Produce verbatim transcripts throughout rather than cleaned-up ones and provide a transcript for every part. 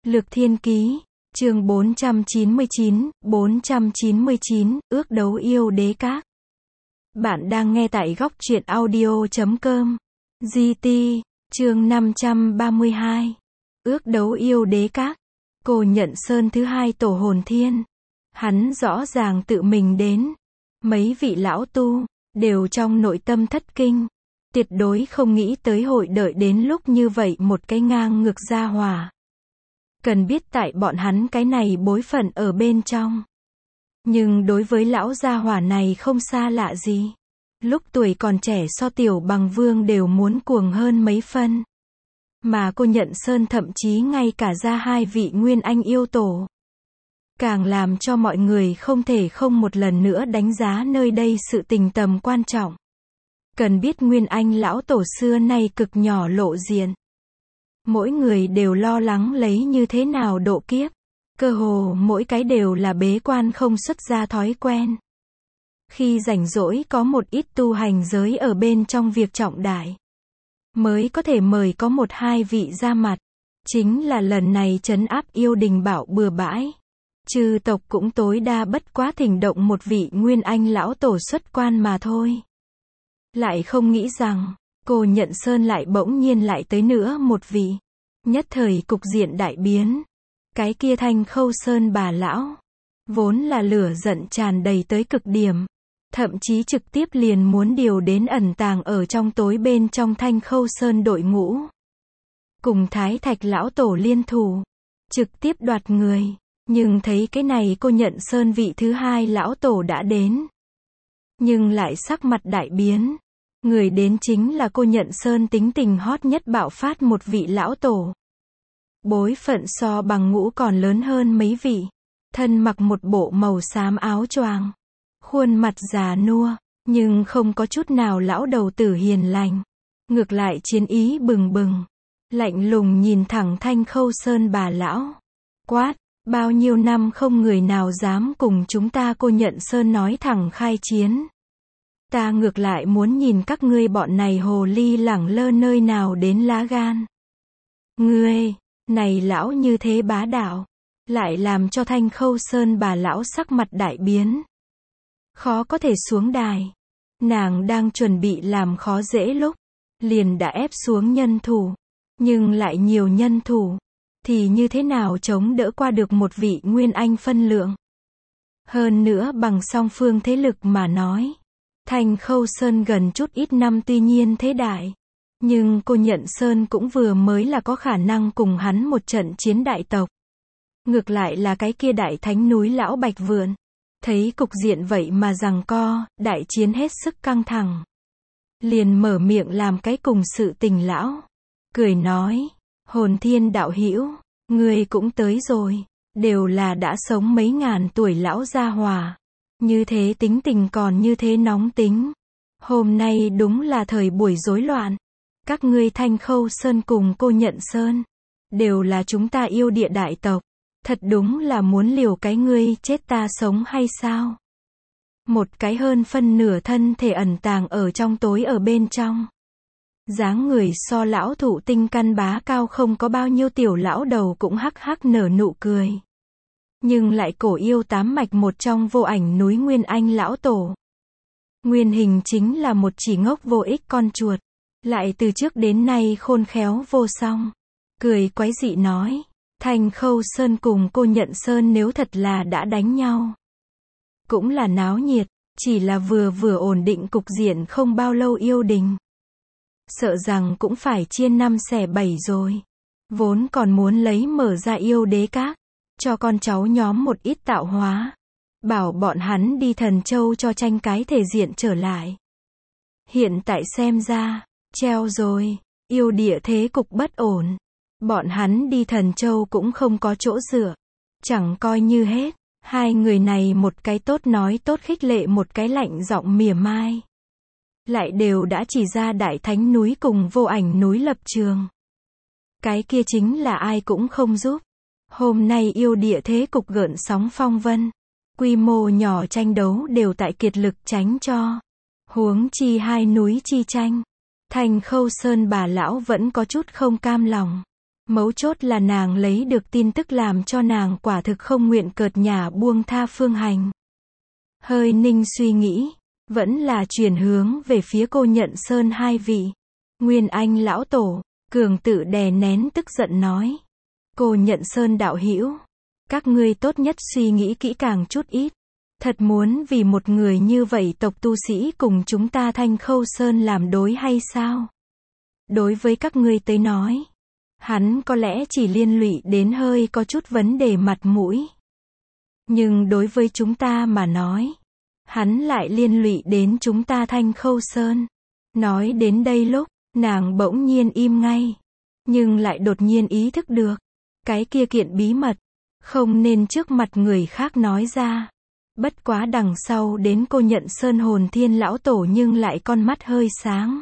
Lược Thiên Ký, chương bốn trăm chín mươi chín, bốn trăm chín mươi chín, ước đấu yêu đế các. Bạn đang nghe tại góc truyện audio chấm com. giê tê, chương năm trăm ba mươi hai. Ước đấu yêu đế các. Cô Nhận Sơn thứ hai tổ hồn thiên. Hắn rõ ràng tự mình đến. Mấy vị lão tu, đều trong nội tâm thất kinh. Tuyệt đối không nghĩ tới hội đợi đến lúc như vậy một cái ngang ngược gia hỏa. Cần biết tại bọn hắn cái này bối phận ở bên trong. Nhưng đối với lão gia hỏa này không xa lạ gì. Lúc tuổi còn trẻ so tiểu bằng vương đều muốn cuồng hơn mấy phân. Mà cô Nhận Sơn thậm chí ngay cả ra hai vị nguyên anh yêu tổ. Càng làm cho mọi người không thể không một lần nữa đánh giá nơi đây sự tình tầm quan trọng. Cần biết nguyên anh lão tổ xưa nay cực nhỏ lộ diện. Mỗi người đều lo lắng lấy như thế nào độ kiếp. Cơ hồ mỗi cái đều là bế quan không xuất ra thói quen. Khi rảnh rỗi có một ít tu hành giới ở bên trong việc trọng đại. Mới có thể mời có một hai vị ra mặt. Chính là lần này trấn áp yêu đình bảo bừa bãi. Chư tộc cũng tối đa bất quá thỉnh động một vị nguyên anh lão tổ xuất quan mà thôi. Lại không nghĩ rằng, cô Nhận Sơn lại bỗng nhiên lại tới nữa một vị. Nhất thời cục diện đại biến. Cái kia Thanh Khâu Sơn bà lão. Vốn là lửa giận tràn đầy tới cực điểm. Thậm chí trực tiếp liền muốn điều đến ẩn tàng ở trong tối bên trong Thanh Khâu Sơn đội ngũ. Cùng Thái Thạch lão tổ liên thủ. Trực tiếp đoạt người. Nhưng thấy cái này cô Nhận Sơn vị thứ hai lão tổ đã đến. Nhưng lại sắc mặt đại biến. Người đến chính là cô Nhận Sơn tính tình hot nhất bạo phát một vị lão tổ. Bối phận so bằng ngũ còn lớn hơn mấy vị. Thân mặc một bộ màu xám áo choàng. Khuôn mặt già nua, nhưng không có chút nào lão đầu tử hiền lành. Ngược lại chiến ý bừng bừng. Lạnh lùng nhìn thẳng Thanh Khâu Sơn bà lão. Quát, bao nhiêu năm không người nào dám cùng chúng ta cô Nhận Sơn nói thẳng khai chiến. Ta ngược lại muốn nhìn các ngươi bọn này hồ ly lẳng lơ nơi nào đến lá gan. Ngươi, này lão như thế bá đạo, lại làm cho Thanh Khâu Sơn bà lão sắc mặt đại biến. Khó có thể xuống đài. Nàng đang chuẩn bị làm khó dễ lúc, liền đã ép xuống nhân thủ. Nhưng lại nhiều nhân thủ, thì như thế nào chống đỡ qua được một vị nguyên anh phân lượng. Hơn nữa bằng song phương thế lực mà nói. Thanh Khâu Sơn gần chút ít năm tuy nhiên thế đại. Nhưng cô Nhận Sơn cũng vừa mới là có khả năng cùng hắn một trận chiến đại tộc. Ngược lại là cái kia đại thánh núi lão Bạch Vượn. Thấy cục diện vậy mà giằng co, đại chiến hết sức căng thẳng. Liền mở miệng làm cái cùng sự tình lão. Cười nói, hồn thiên đạo hữu, ngươi cũng tới rồi. Đều là đã sống mấy ngàn tuổi lão gia hòa. Như thế tính tình còn như thế nóng tính. Hôm nay đúng là thời buổi rối loạn. Các ngươi Thanh Khâu Sơn cùng cô Nhận Sơn. Đều là chúng ta yêu địa đại tộc. Thật đúng là muốn liều cái ngươi chết ta sống hay sao? Một cái hơn phân nửa thân thể ẩn tàng ở trong tối ở bên trong. Dáng người so lão thụ tinh căn bá cao không có bao nhiêu tiểu lão đầu cũng hắc hắc nở nụ cười. Nhưng lại cổ yêu tám mạch một trong vô ảnh núi Nguyên Anh lão tổ. Nguyên hình chính là một chỉ ngốc vô ích con chuột. Lại từ trước đến nay khôn khéo vô song. Cười quái dị nói. Thanh Khâu Sơn cùng cô Nhận Sơn nếu thật là đã đánh nhau. Cũng là náo nhiệt. Chỉ là vừa vừa ổn định cục diện không bao lâu yêu đình. Sợ rằng cũng phải chia năm xẻ bảy rồi. Vốn còn muốn lấy mở ra yêu đế các. Cho con cháu nhóm một ít tạo hóa. Bảo bọn hắn đi Thần Châu cho tranh cái thể diện trở lại. Hiện tại xem ra, treo rồi, yêu địa thế cục bất ổn. Bọn hắn đi Thần Châu cũng không có chỗ dựa. Chẳng coi như hết. Hai người này một cái tốt nói tốt khích lệ một cái lạnh giọng mỉa mai. Lại đều đã chỉ ra đại thánh núi cùng vô ảnh núi lập trường. Cái kia chính là ai cũng không giúp. Hôm nay yêu địa thế cục gợn sóng phong vân. Quy mô nhỏ tranh đấu đều tại kiệt lực tránh cho. Huống chi hai núi chi tranh. Thanh Khâu Sơn bà lão vẫn có chút không cam lòng. Mấu chốt là nàng lấy được tin tức làm cho nàng quả thực không nguyện cợt nhả buông tha Phương Hành. Hơi ninh suy nghĩ, vẫn là chuyển hướng về phía Cô Nhận Sơn hai vị. Nguyên Anh lão tổ, Cường tự đè nén tức giận nói. Cô Nhận Sơn đạo hữu, các ngươi tốt nhất suy nghĩ kỹ càng chút ít. Thật muốn vì một người như vậy tộc tu sĩ cùng chúng ta Thanh Khâu Sơn làm đối hay sao? Đối với các ngươi tới nói, hắn có lẽ chỉ liên lụy đến hơi có chút vấn đề mặt mũi. Nhưng đối với chúng ta mà nói, hắn lại liên lụy đến chúng ta Thanh Khâu Sơn. Nói đến đây lúc, nàng bỗng nhiên im ngay. Nhưng lại đột nhiên ý thức được, cái kia kiện bí mật, không nên trước mặt người khác nói ra. Bất quá đằng sau đến Cô Nhận Sơn Hồn Thiên lão tổ nhưng lại con mắt hơi sáng.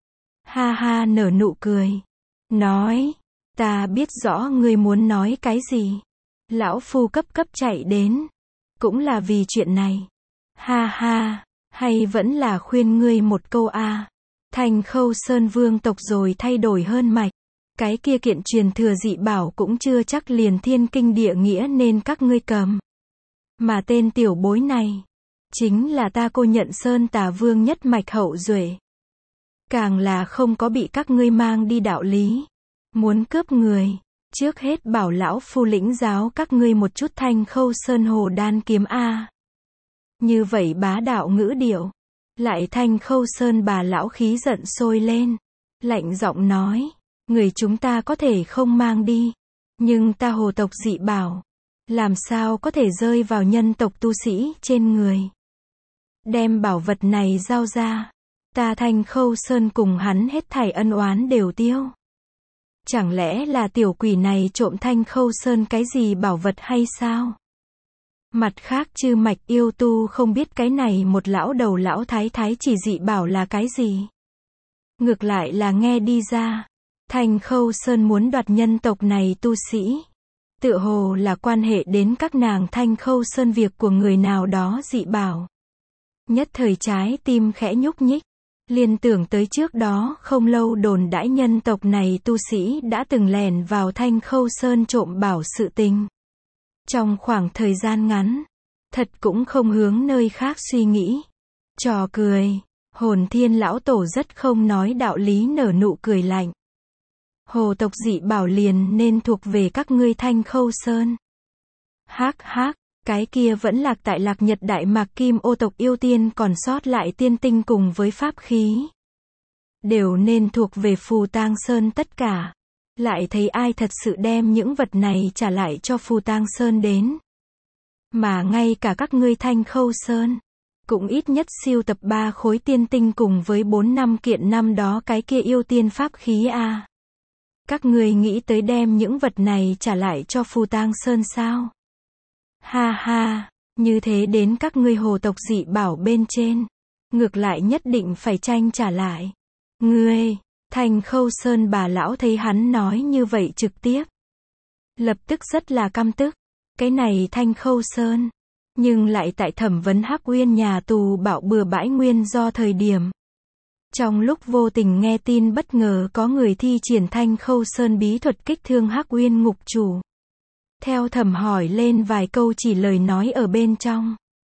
Ha ha nở nụ cười. Nói, ta biết rõ ngươi muốn nói cái gì. Lão phu cấp cấp chạy đến. Cũng là vì chuyện này. Ha ha, hay vẫn là khuyên ngươi một câu a. À. Thanh Khâu Sơn vương tộc rồi thay đổi hơn mạch. Cái kia kiện truyền thừa dị bảo cũng chưa chắc liền thiên kinh địa nghĩa nên các ngươi cầm. Mà tên tiểu bối này, chính là ta Cô Nhận Sơn Tà Vương nhất mạch hậu duệ. Càng là không có bị các ngươi mang đi đạo lý. Muốn cướp người, trước hết bảo lão phu lĩnh giáo các ngươi một chút Thanh Khâu Sơn Hồ Đan kiếm A. Như vậy bá đạo ngữ điệu. Lại Thanh Khâu Sơn bà lão khí giận sôi lên. Lạnh giọng nói, người chúng ta có thể không mang đi. Nhưng ta hồ tộc dị bảo, làm sao có thể rơi vào nhân tộc tu sĩ trên người. Đem bảo vật này giao ra, ta Thanh Khâu Sơn cùng hắn hết thảy ân oán đều tiêu. Chẳng lẽ là tiểu quỷ này trộm Thanh Khâu Sơn cái gì bảo vật hay sao? Mặt khác chư mạch yêu tu không biết cái này một lão đầu lão thái thái chỉ dị bảo là cái gì. Ngược lại là nghe đi ra, Thanh Khâu Sơn muốn đoạt nhân tộc này tu sĩ. Tựa hồ là quan hệ đến các nàng Thanh Khâu Sơn việc của người nào đó dị bảo. Nhất thời trái tim khẽ nhúc nhích. Liên tưởng tới trước đó không lâu đồn đãi nhân tộc này tu sĩ đã từng lẻn vào Thanh Khâu Sơn trộm bảo sự tình. Trong khoảng thời gian ngắn, thật cũng không hướng nơi khác suy nghĩ. Trò cười, Hồn Thiên lão tổ rất không nói đạo lý nở nụ cười lạnh. Hồ tộc dị bảo liền nên thuộc về các ngươi Thanh Khâu Sơn. Hắc hắc, cái kia vẫn lạc tại Lạc Nhật Đại Mạc Kim Ô tộc yêu tiên còn sót lại tiên tinh cùng với pháp khí. Đều nên thuộc về Phù Tang Sơn tất cả. Lại thấy ai thật sự đem những vật này trả lại cho Phù Tang Sơn đến. Mà ngay cả các ngươi Thanh Khâu Sơn, cũng ít nhất siêu tập ba khối tiên tinh cùng với bốn năm kiện năm đó cái kia yêu tiên pháp khí a. À. Các ngươi nghĩ tới đem những vật này trả lại cho Phù Tang Sơn sao? Ha ha, như thế đến các ngươi hồ tộc dị bảo bên trên, ngược lại nhất định phải tranh trả lại. Ngươi, Thanh Khâu Sơn bà lão thấy hắn nói như vậy trực tiếp. Lập tức rất là căm tức. Cái này Thanh Khâu Sơn, nhưng lại tại thẩm vấn Hắc Uyên nhà tù bảo bừa bãi nguyên do thời điểm. Trong lúc vô tình nghe tin bất ngờ có người thi triển Thanh Khâu Sơn bí thuật kích thương Hắc Uyên ngục chủ. Theo thẩm hỏi lên vài câu chỉ lời nói ở bên trong.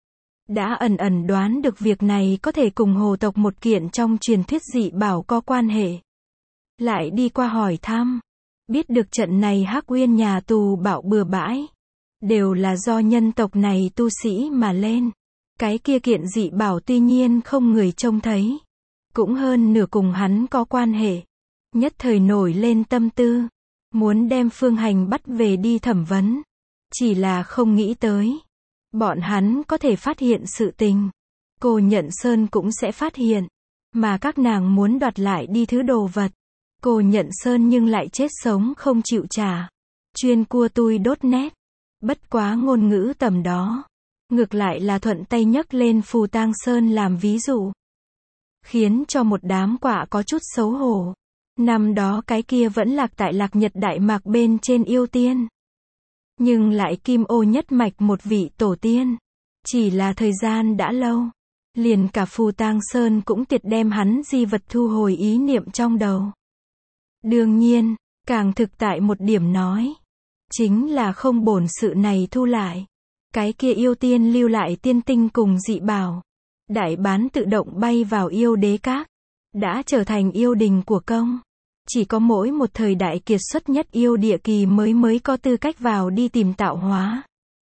Đã ẩn ẩn đoán được việc này có thể cùng hồ tộc một kiện trong truyền thuyết dị bảo có quan hệ. Lại đi qua hỏi thăm. Biết được trận này Hắc Uyên nhà tù bảo bừa bãi. Đều là do nhân tộc này tu sĩ mà lên. Cái kia kiện dị bảo tuy nhiên không người trông thấy. Cũng hơn nửa cùng hắn có quan hệ. Nhất thời nổi lên tâm tư. Muốn đem Phương Hành bắt về đi thẩm vấn. Chỉ là không nghĩ tới. Bọn hắn có thể phát hiện sự tình. Cô Nhận Sơn cũng sẽ phát hiện. Mà các nàng muốn đoạt lại đi thứ đồ vật. Cô Nhận Sơn nhưng lại chết sống không chịu trả. Chuyên cua tui đốt nét. Bất quá ngôn ngữ tầm đó. Ngược lại là thuận tay nhấc lên Phù Tang Sơn làm ví dụ. Khiến cho một đám quạ có chút xấu hổ. Năm đó cái kia vẫn lạc tại Lạc Nhật Đại Mạc bên trên yêu tiên. Nhưng lại Kim Ô nhất mạch một vị tổ tiên. Chỉ là thời gian đã lâu. Liền cả Phù Tang Sơn cũng tiệt đem hắn di vật thu hồi ý niệm trong đầu. Đương nhiên, Càng thực tại một điểm nói. Chính là không bổn sự này thu lại. Cái kia yêu tiên lưu lại tiên tinh cùng dị bảo. Đại bán tự động bay vào yêu đế các. Đã trở thành yêu đình của công. Chỉ có mỗi một thời đại kiệt xuất nhất yêu địa kỳ mới mới có tư cách vào đi tìm tạo hóa.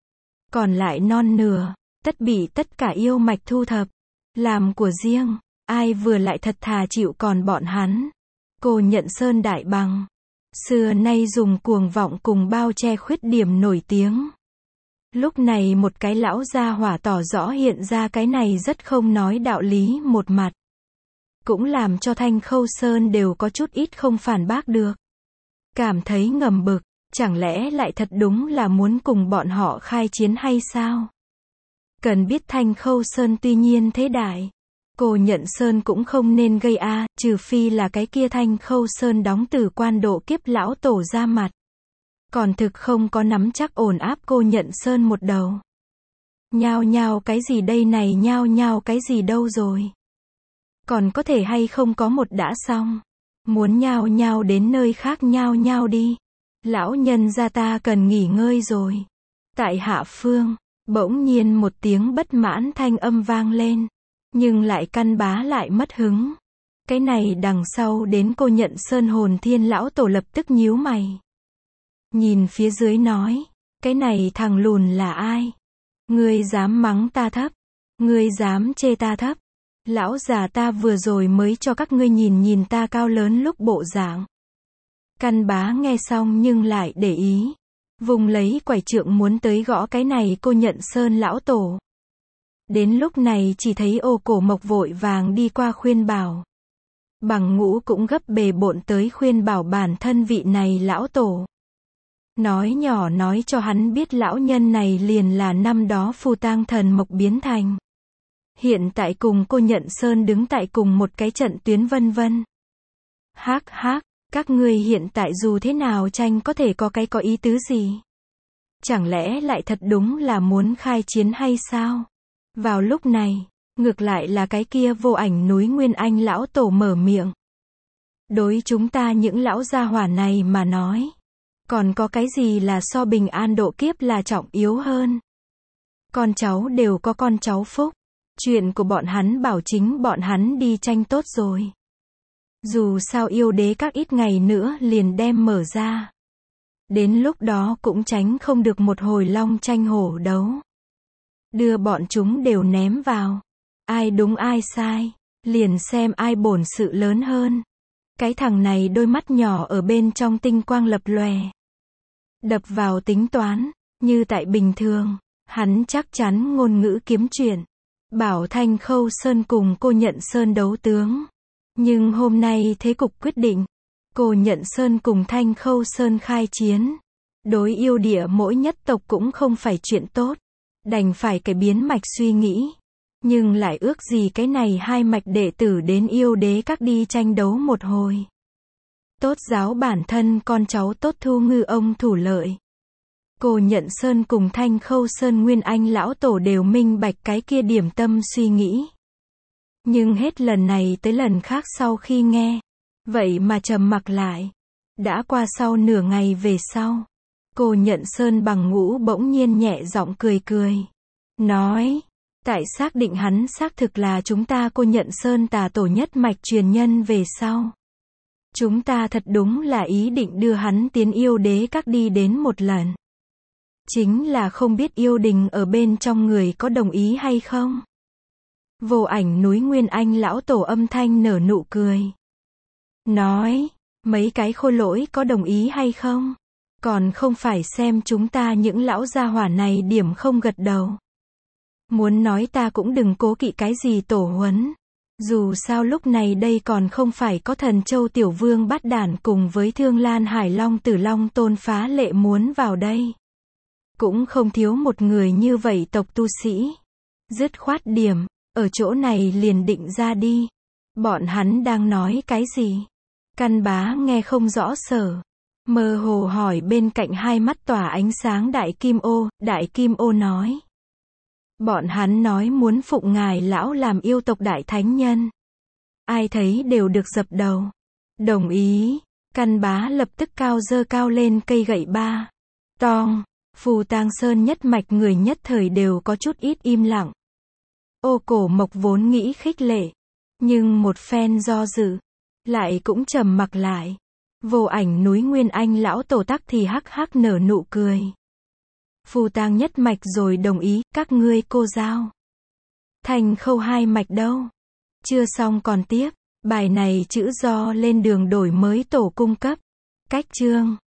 Còn lại non nửa, tất bị tất cả yêu mạch thu thập. Làm của riêng, ai vừa lại thật thà chịu còn bọn hắn. Cô nhận sơn đại bằng. Xưa nay dùng cuồng vọng cùng bao che khuyết điểm nổi tiếng. Lúc này một cái lão gia hỏa tỏ rõ hiện ra cái này rất không nói đạo lý một mặt. Cũng làm cho Thanh Khâu Sơn đều có chút ít không phản bác được. Cảm thấy ngầm bực, chẳng lẽ lại thật đúng là muốn cùng bọn họ khai chiến hay sao? Cần biết Thanh Khâu Sơn tuy nhiên thế đại. Cô nhận Sơn cũng không nên gây a, trừ phi là cái kia Thanh Khâu Sơn đóng từ quan độ kiếp lão tổ ra mặt. Còn thực không có nắm chắc ổn áp cô nhận Sơn một đầu. Nhao nhao cái gì đây này nhao nhao cái gì đâu rồi. Còn có thể hay không có một đã xong. Muốn nhao nhao đến nơi khác nhao nhao đi. Lão nhân gia ta cần nghỉ ngơi rồi. Tại hạ phương, bỗng nhiên một tiếng bất mãn thanh âm vang lên. Nhưng lại căn bá lại mất hứng. Cái này đằng sau đến cô nhận Sơn hồn thiên lão tổ lập tức nhíu mày. Nhìn phía dưới nói. Cái này thằng lùn là ai? Ngươi dám mắng ta thấp? Ngươi dám chê ta thấp? Lão già ta vừa rồi mới cho các ngươi nhìn nhìn ta cao lớn lúc bộ dạng. Căn bá nghe xong nhưng lại để ý. Vùng lấy quải trượng muốn tới gõ cái này cô nhận Sơn lão tổ. Đến lúc này chỉ thấy ô cổ mộc vội vàng đi qua khuyên bảo. Bằng ngũ cũng gấp bề bộn tới khuyên bảo bản thân vị này lão tổ. Nói nhỏ nói cho hắn biết lão nhân này liền là năm đó phù tang thần mộc biến thành. Hiện tại cùng cô nhận Sơn đứng tại cùng một cái trận tuyến vân vân. Hác hác, các ngươi hiện tại dù thế nào tranh có thể có cái có ý tứ gì? Chẳng lẽ lại thật đúng là muốn khai chiến hay sao? Vào lúc này, ngược lại là cái kia vô ảnh núi Nguyên Anh lão tổ mở miệng. Đối chúng ta những lão gia hỏa này mà nói. Còn có cái gì là so bình an độ kiếp là trọng yếu hơn? Con cháu đều có con cháu phúc. Chuyện của bọn hắn bảo chính bọn hắn đi tranh tốt rồi. Dù sao yêu đế các ít ngày nữa liền đem mở ra. Đến lúc đó cũng tránh không được một hồi long tranh hổ đấu. Đưa bọn chúng đều ném vào. Ai đúng ai sai. Liền xem ai bổn sự lớn hơn. Cái thằng này đôi mắt nhỏ ở bên trong tinh quang lập lòe. Đập vào tính toán. Như tại bình thường. Hắn chắc chắn ngôn ngữ kiếm chuyện. Bảo Thanh Khâu Sơn cùng cô nhận Sơn đấu tướng. Nhưng hôm nay thế cục quyết định. Cô nhận Sơn cùng Thanh Khâu Sơn khai chiến. Đối yêu địa mỗi nhất tộc cũng không phải chuyện tốt. Đành phải cải biến mạch suy nghĩ. Nhưng lại ước gì cái này hai mạch đệ tử đến yêu đế các đi tranh đấu một hồi. Tốt giáo bản thân con cháu tốt thu ngư ông thủ lợi. Cô nhận Sơn cùng Thanh Khâu Sơn Nguyên Anh lão tổ đều minh bạch cái kia điểm tâm suy nghĩ. Nhưng hết lần này tới lần khác sau khi nghe. Vậy mà trầm mặc lại. Đã qua sau nửa ngày về sau. Cô nhận Sơn bằng ngũ bỗng nhiên nhẹ giọng cười cười. Nói. Tại xác định hắn xác thực là chúng ta cô nhận Sơn tà tổ nhất mạch truyền nhân về sau. Chúng ta thật đúng là ý định đưa hắn tiến yêu đế các đi đến một lần. Chính là không biết yêu đình ở bên trong người có đồng ý hay không. Vô ảnh núi Nguyên Anh lão tổ âm thanh nở nụ cười. Nói, mấy cái khôi lỗi có đồng ý hay không? Còn không phải xem chúng ta những lão gia hỏa này điểm không gật đầu. Muốn nói ta cũng đừng cố kỵ cái gì tổ huấn. Dù sao lúc này đây còn không phải có thần châu tiểu vương bát đản cùng với thương lan hải long tử long tôn phá lệ muốn vào đây. Cũng không thiếu một người như vậy tộc tu sĩ. Dứt khoát điểm, ở chỗ này liền định ra đi. Bọn hắn đang nói cái gì? Căn bá nghe không rõ sở. Mơ hồ hỏi bên cạnh hai mắt tỏa ánh sáng đại kim ô, đại kim ô nói. Bọn hắn nói muốn phụng ngài lão làm yêu tộc đại thánh nhân. Ai thấy đều được dập đầu. Đồng ý. Căn Bá lập tức cao giơ cao lên cây gậy ba. Tong. Phù Tang Sơn nhất mạch người nhất thời đều có chút ít im lặng. Ô Cổ Mộc vốn nghĩ khích lệ, nhưng một phen do dự, lại cũng trầm mặc lại. Vô Ảnh núi Nguyên Anh lão tổ tắc thì hắc hắc nở nụ cười. Phù Tang nhất mạch rồi đồng ý, các ngươi cô giao. Thành Khâu hai mạch đâu? Chưa xong còn tiếp. Bài này chữ do lên đường đổi mới tổ cung cấp. Cách chương